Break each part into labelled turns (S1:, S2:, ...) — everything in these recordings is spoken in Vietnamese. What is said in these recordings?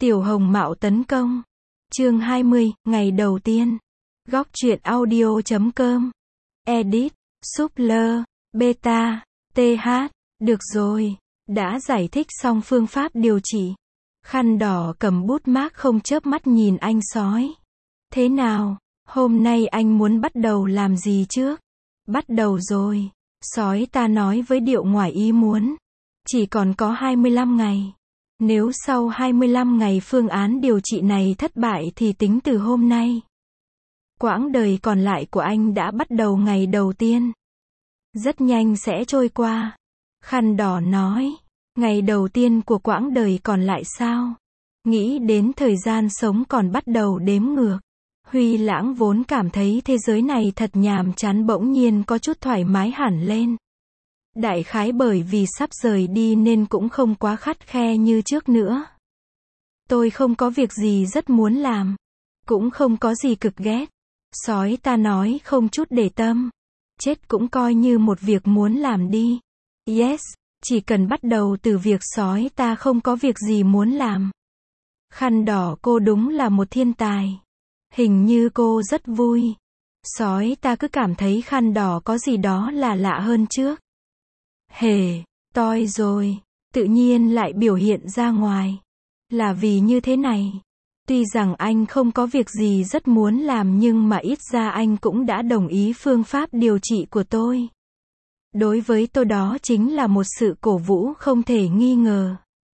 S1: Tiểu Hồng Mạo tấn công. Chương 20, ngày đầu tiên. Góc truyện audio.com. Edit, Suppler, Beta, TH. Được rồi, đã giải thích xong phương pháp điều trị. Khăn đỏ cầm bút mác không chớp mắt nhìn anh sói. Thế nào, hôm nay anh muốn bắt đầu làm gì trước? Bắt đầu rồi, sói ta nói với điệu ngoài ý muốn. Chỉ còn có 25 ngày. Nếu sau 25 ngày phương án điều trị này thất bại thì tính từ hôm nay. Quãng đời còn lại của anh đã bắt đầu ngày đầu tiên. Rất nhanh sẽ trôi qua. Khăn đỏ nói. Ngày đầu tiên của quãng đời còn lại sao? Nghĩ đến thời gian sống còn bắt đầu đếm ngược. Huy Lãng vốn cảm thấy thế giới này thật nhàm chán bỗng nhiên có chút thoải mái hẳn lên. Đại khái bởi vì sắp rời đi nên cũng không quá khắt khe như trước nữa. Tôi không có việc gì rất muốn làm. Cũng không có gì cực ghét. Sói ta nói không chút để tâm. Chết cũng coi như một việc muốn làm đi. Yes, chỉ cần bắt đầu từ việc sói ta không có việc gì muốn làm. Khăn đỏ cô đúng là một thiên tài. Hình như cô rất vui. Sói ta cứ cảm thấy khăn đỏ có gì đó là lạ hơn trước. Hề, toi rồi, tự nhiên lại biểu hiện ra ngoài. Là vì như thế này. Tuy rằng anh không có việc gì rất muốn làm nhưng mà ít ra anh cũng đã đồng ý phương pháp điều trị của tôi. Đối với tôi đó chính là một sự cổ vũ không thể nghi ngờ.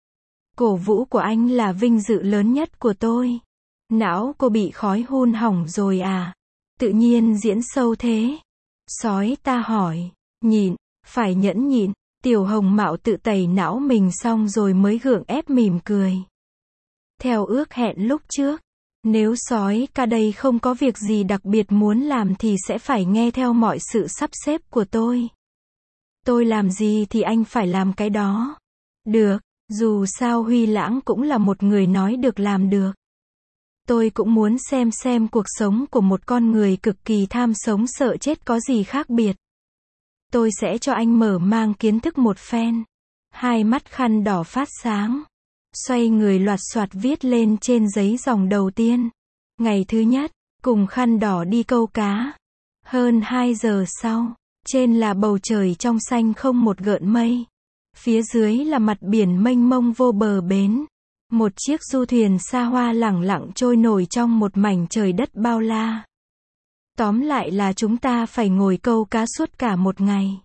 S1: Cổ vũ của anh là vinh dự lớn nhất của tôi. Não cô bị khói hun hỏng rồi à? Tự nhiên diễn sâu thế. Sói ta hỏi. Nhịn, phải nhẫn nhịn. Tiểu Hồng Mạo tự tẩy não mình xong rồi mới gượng ép mỉm cười. Theo ước hẹn lúc trước, nếu sói ca đây không có việc gì đặc biệt muốn làm thì sẽ phải nghe theo mọi sự sắp xếp của tôi. Tôi làm gì thì anh phải làm cái đó. Được, dù sao Huy Lãng cũng là một người nói được làm được. Tôi cũng muốn xem cuộc sống của một con người cực kỳ tham sống sợ chết có gì khác biệt. Tôi sẽ cho anh mở mang kiến thức một phen. Hai mắt khăn đỏ phát sáng. Xoay người loạt soạt viết lên trên giấy dòng đầu tiên. Ngày thứ nhất, cùng khăn đỏ đi câu cá. Hơn 2 giờ sau, trên là bầu trời trong xanh không một gợn mây. Phía dưới là mặt biển mênh mông vô bờ bến. Một chiếc du thuyền xa hoa lẳng lặng trôi nổi trong một mảnh trời đất bao la. Tóm lại là chúng ta phải ngồi câu cá suốt cả một ngày.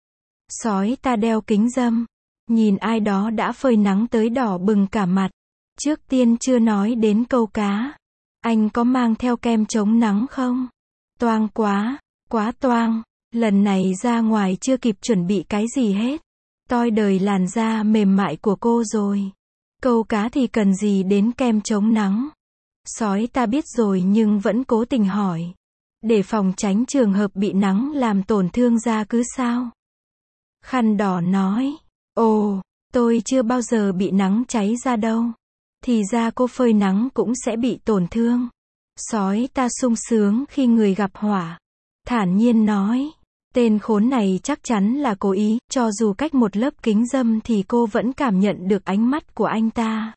S1: Sói ta đeo kính râm. Nhìn ai đó đã phơi nắng tới đỏ bừng cả mặt. Trước tiên chưa nói đến câu cá. Anh có mang theo kem chống nắng không? Toang quá, quá toang. Lần này ra ngoài chưa kịp chuẩn bị cái gì hết. Toi đời làn da mềm mại của cô rồi. Câu cá thì cần gì đến kem chống nắng? Sói ta biết rồi nhưng vẫn cố tình hỏi. Để phòng tránh trường hợp bị nắng làm tổn thương da cứ sao? Khăn đỏ nói. Ồ, tôi chưa bao giờ bị nắng cháy da đâu. Thì ra cô phơi nắng cũng sẽ bị tổn thương. Sói ta sung sướng khi người gặp họa. Thản nhiên nói. Tên khốn này chắc chắn là cố ý, cho dù cách một lớp kính râm thì cô vẫn cảm nhận được ánh mắt của anh ta.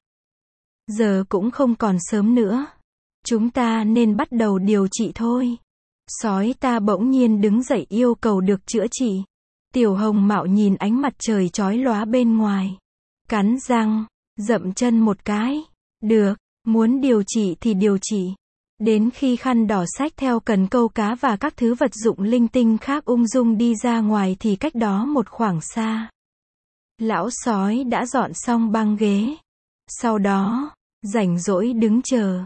S1: Giờ cũng không còn sớm nữa. Chúng ta nên bắt đầu điều trị thôi. Sói ta bỗng nhiên đứng dậy yêu cầu được chữa trị. Tiểu Hồng Mạo nhìn ánh mặt trời chói lóa bên ngoài. Cắn răng, dậm chân một cái. Được, muốn điều trị thì điều trị. Đến khi khăn đỏ xách theo cần câu cá và các thứ vật dụng linh tinh khác ung dung đi ra ngoài thì cách đó một khoảng xa. Lão sói đã dọn xong băng ghế. Sau đó, rảnh rỗi đứng chờ.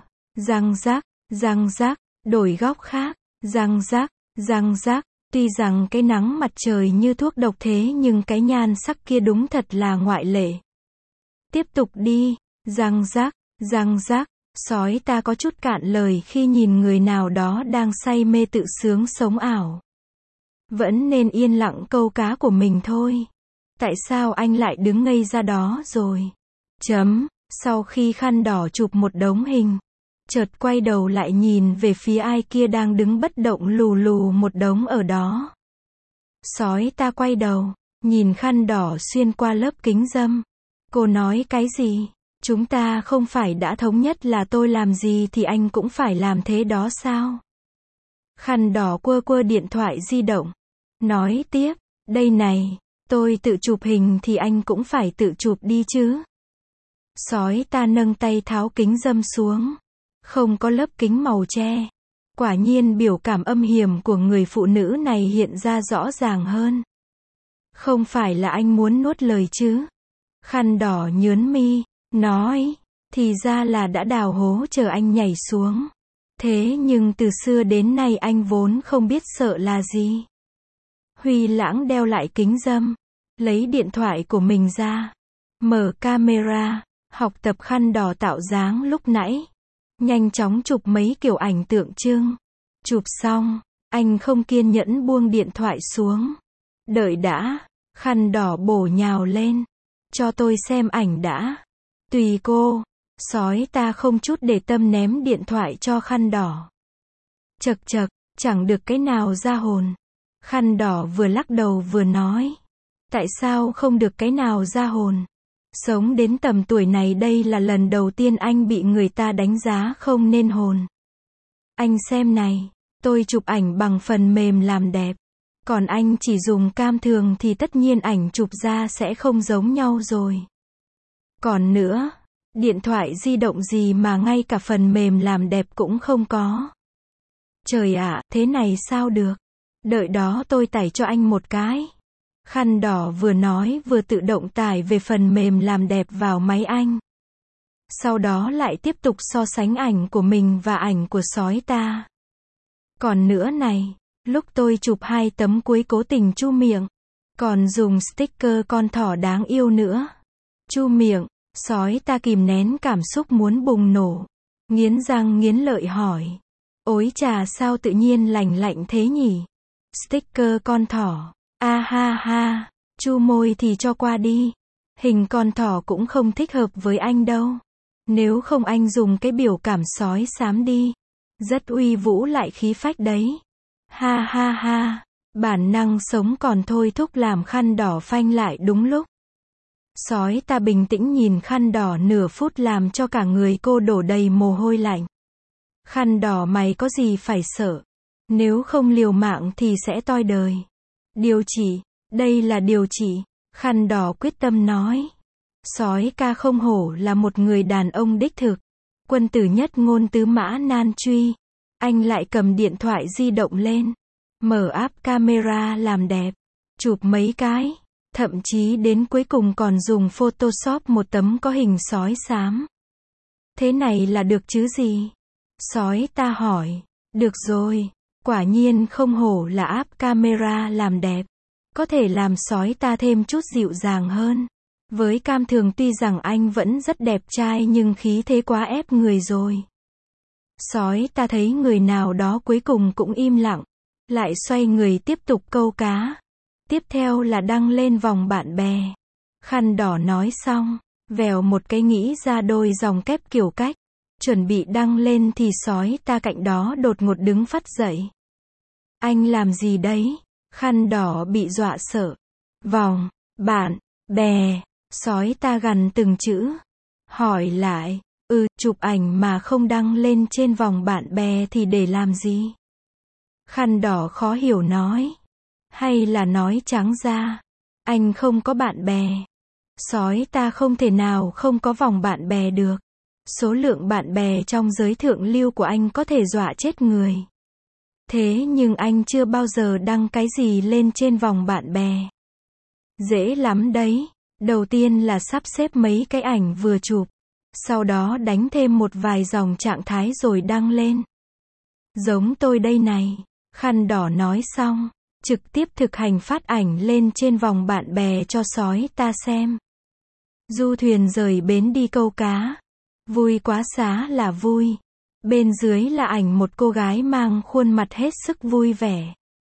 S1: Răng rắc, đổi góc khác. Răng rắc. Tuy rằng cái nắng mặt trời như thuốc độc thế nhưng cái nhan sắc kia đúng thật là ngoại lệ. Tiếp tục đi. Răng rắc. Sói ta có chút cạn lời khi nhìn người nào đó đang say mê tự sướng sống ảo. Vẫn nên yên lặng câu cá của mình thôi. Tại sao anh lại đứng ngây ra đó rồi? Sau khi khăn đỏ chụp một đống hình. Chợt quay đầu lại nhìn về phía ai kia đang đứng bất động lù lù một đống ở đó. Sói ta quay đầu, nhìn khăn đỏ xuyên qua lớp kính râm. Cô nói cái gì? Chúng ta không phải đã thống nhất là tôi làm gì thì anh cũng phải làm thế đó sao? Khăn đỏ quơ quơ điện thoại di động. Nói tiếp, đây này, tôi tự chụp hình thì anh cũng phải tự chụp đi chứ. Sói ta nâng tay tháo kính râm xuống. Không có lớp kính màu tre. Quả nhiên biểu cảm âm hiểm của người phụ nữ này hiện ra rõ ràng hơn. Không phải là anh muốn nuốt lời chứ? Khăn đỏ nhớn mi, nói, thì ra là đã đào hố chờ anh nhảy xuống. Thế nhưng từ xưa đến nay anh vốn không biết sợ là gì. Huy Lãng đeo lại kính râm, lấy điện thoại của mình ra, mở camera, học tập khăn đỏ tạo dáng lúc nãy. Nhanh chóng chụp mấy kiểu ảnh tượng trưng. Chụp xong, anh không kiên nhẫn buông điện thoại xuống. Đợi đã, khăn đỏ bổ nhào lên. Cho tôi xem ảnh đã. Tùy cô. Sói ta không chút để tâm ném điện thoại cho khăn đỏ. Chật chật, chẳng được cái nào ra hồn. Khăn đỏ vừa lắc đầu vừa nói. Tại sao không được cái nào ra hồn? Sống đến tầm tuổi này đây là lần đầu tiên anh bị người ta đánh giá không nên hồn. Anh xem này, tôi chụp ảnh bằng phần mềm làm đẹp. Còn anh chỉ dùng cam thường thì tất nhiên ảnh chụp ra sẽ không giống nhau rồi. Còn nữa, điện thoại di động gì mà ngay cả phần mềm làm đẹp cũng không có. Trời ạ, thế này sao được? Đợi đó tôi tải cho anh một cái. Khăn đỏ vừa nói vừa tự động tải về phần mềm làm đẹp vào máy anh. Sau đó lại tiếp tục so sánh ảnh của mình và ảnh của sói ta. Còn nữa này, lúc tôi chụp 2 tấm cuối cố tình chu miệng. Còn dùng sticker con thỏ đáng yêu nữa. Chu miệng, sói ta kìm nén cảm xúc muốn bùng nổ. Nghiến răng nghiến lợi hỏi. Ối chà sao tự nhiên lành lạnh thế nhỉ? Sticker con thỏ. A ha ha, chu môi thì cho qua đi. Hình con thỏ cũng không thích hợp với anh đâu. Nếu không anh dùng cái biểu cảm sói xám đi. Rất uy vũ lại khí phách đấy. Ha ha ha, bản năng sống còn thôi thúc làm khăn đỏ phanh lại đúng lúc. Sói ta bình tĩnh nhìn khăn đỏ nửa phút làm cho cả người cô đổ đầy mồ hôi lạnh. Khăn đỏ mày có gì phải sợ. Nếu không liều mạng thì sẽ toi đời. Điều chỉ, đây là điều chỉ, khăn đỏ quyết tâm nói. Sói ca không hổ là một người đàn ông đích thực. Quân tử nhất ngôn tứ mã nan truy. Anh lại cầm điện thoại di động lên. Mở app camera làm đẹp. Chụp mấy cái. Thậm chí đến cuối cùng còn dùng Photoshop một tấm có hình sói xám. Thế này là được chứ gì? Sói ta hỏi. Được rồi. Quả nhiên không hổ là app camera làm đẹp. Có thể làm sói ta thêm chút dịu dàng hơn. Với cam thường tuy rằng anh vẫn rất đẹp trai nhưng khí thế quá ép người rồi. Sói ta thấy người nào đó cuối cùng cũng im lặng. Lại xoay người tiếp tục câu cá. Tiếp theo là đăng lên vòng bạn bè. Khăn đỏ nói xong, vèo một cái nghĩ ra đôi dòng kép kiểu cách. Chuẩn bị đăng lên thì sói ta cạnh đó đột ngột đứng phắt dậy. Anh làm gì đấy? Khăn đỏ bị dọa sợ. Vòng, bạn, bè, sói ta gằn từng chữ. Hỏi lại, chụp ảnh mà không đăng lên trên vòng bạn bè thì để làm gì? Khăn đỏ khó hiểu nói. Hay là nói trắng ra, anh không có bạn bè. Sói ta không thể nào không có vòng bạn bè được. Số lượng bạn bè trong giới thượng lưu của anh có thể dọa chết người. Thế nhưng anh chưa bao giờ đăng cái gì lên trên vòng bạn bè. Dễ lắm đấy. Đầu tiên là sắp xếp mấy cái ảnh vừa chụp. Sau đó đánh thêm một vài dòng trạng thái rồi đăng lên. Giống tôi đây này. Khăn đỏ nói xong. Trực tiếp thực hành phát ảnh lên trên vòng bạn bè cho sói ta xem. Du thuyền rời bến đi câu cá. Vui quá xá là vui. Bên dưới là ảnh một cô gái mang khuôn mặt hết sức vui vẻ.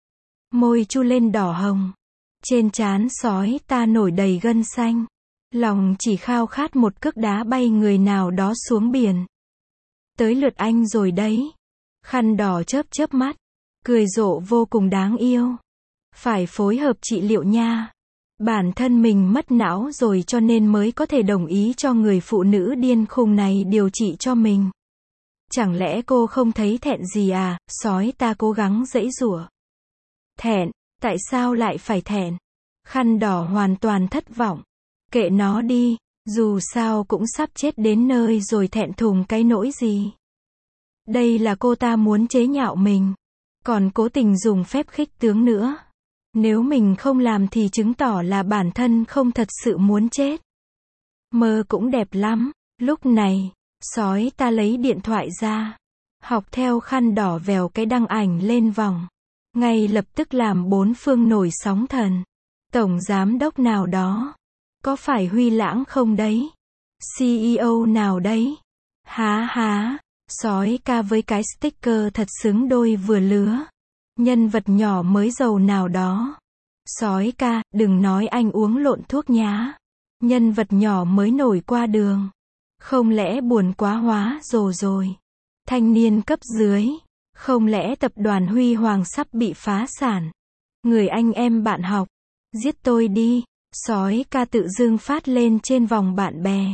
S1: Môi chu lên đỏ hồng. Trên trán sói ta nổi đầy gân xanh. Lòng chỉ khao khát một cước đá bay người nào đó xuống biển. Tới lượt anh rồi đấy. Khăn đỏ chớp chớp mắt. Cười rộ vô cùng đáng yêu. Phải phối hợp trị liệu nha. Bản thân mình mất não rồi cho nên mới có thể đồng ý cho người phụ nữ điên khùng này điều trị cho mình. Chẳng lẽ cô không thấy thẹn gì à? Sói ta cố gắng giãy giụa. Thẹn, tại sao lại phải thẹn? Khăn đỏ hoàn toàn thất vọng. Kệ nó đi, dù sao cũng sắp chết đến nơi rồi, thẹn thùng cái nỗi gì. Đây là cô ta muốn chế nhạo mình, còn cố tình dùng phép khích tướng nữa. Nếu mình không làm thì chứng tỏ là bản thân không thật sự muốn chết. Mơ cũng đẹp lắm. Lúc này, sói ta lấy điện thoại ra, học theo khăn đỏ vèo cái đăng ảnh lên vòng. Ngay lập tức làm bốn phương nổi sóng thần. Tổng giám đốc nào đó? Có phải Huy Lãng không đấy? CEO nào đấy? Há há, sói ca với cái sticker thật xứng đôi vừa lứa. Nhân vật nhỏ mới giàu nào đó. Sói ca, đừng nói anh uống lộn thuốc nhá. Nhân vật nhỏ mới nổi qua đường. Không lẽ buồn quá hóa rồi. Thanh niên cấp dưới. Không lẽ tập đoàn Huy Hoàng sắp bị phá sản? Người anh em bạn học. Giết tôi đi. Sói ca tự dưng phát lên trên vòng bạn bè.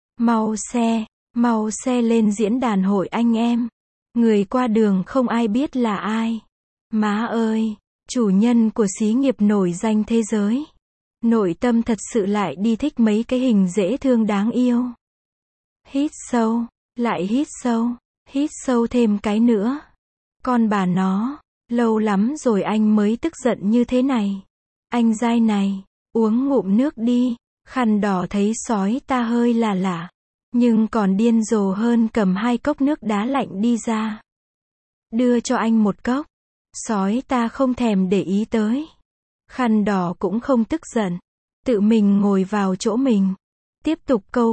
S1: Mau xe lên diễn đàn hội anh em. Người qua đường không ai biết là ai. Má ơi, chủ nhân của xí nghiệp nổi danh thế giới. Nội tâm thật sự lại đi thích mấy cái hình dễ thương đáng yêu. Hít sâu, lại hít sâu thêm cái nữa. Con bà nó, lâu lắm rồi anh mới tức giận như thế này. Anh giai này, uống ngụm nước đi. Khăn đỏ thấy sói ta hơi là lạ, nhưng còn điên rồ hơn cầm 2 cốc nước đá lạnh đi ra. Đưa cho anh 1 cốc. Sói ta không thèm để ý tới. Khăn đỏ cũng không tức giận. Tự mình ngồi vào chỗ mình. Tiếp tục câu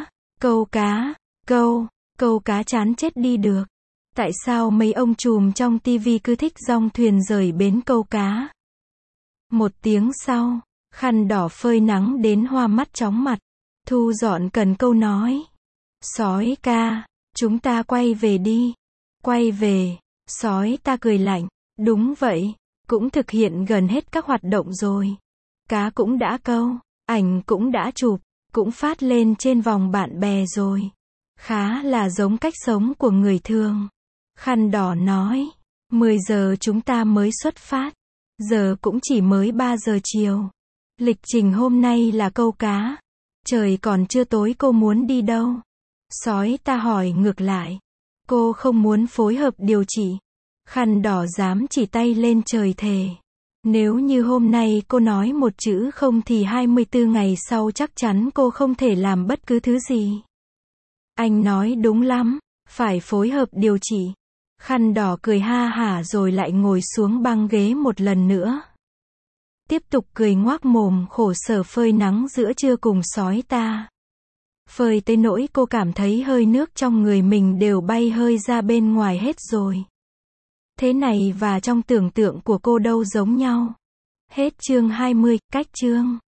S1: cá chán chết đi được. Tại sao mấy ông trùm trong tivi cứ thích dong thuyền rời bến câu cá? 1 tiếng sau, khăn đỏ phơi nắng đến hoa mắt chóng mặt. Thu dọn cần câu nói. Sói ca, chúng ta quay về đi. Quay về, sói ta cười lạnh. Đúng vậy, cũng thực hiện gần hết các hoạt động rồi. Cá cũng đã câu, ảnh cũng đã chụp, cũng phát lên trên vòng bạn bè rồi. Khá là giống cách sống của người thường. Khăn đỏ nói, 10 giờ chúng ta mới xuất phát. Giờ cũng chỉ mới 3 giờ chiều. Lịch trình hôm nay là câu cá. Trời còn chưa tối, cô muốn đi đâu? Sói ta hỏi ngược lại. Cô không muốn phối hợp điều trị. Khăn đỏ dám chỉ tay lên trời thề. Nếu như hôm nay cô nói một chữ không thì 24 ngày sau chắc chắn cô không thể làm bất cứ thứ gì. Anh nói đúng lắm, phải phối hợp điều trị. Khăn đỏ cười ha hả rồi lại ngồi xuống băng ghế một lần nữa. Tiếp tục cười ngoác mồm khổ sở phơi nắng giữa trưa cùng sói ta. Phơi tới nỗi cô cảm thấy hơi nước trong người mình đều bay hơi ra bên ngoài hết rồi. Thế này và trong tưởng tượng của cô đâu giống nhau. Hết chương 20, cách chương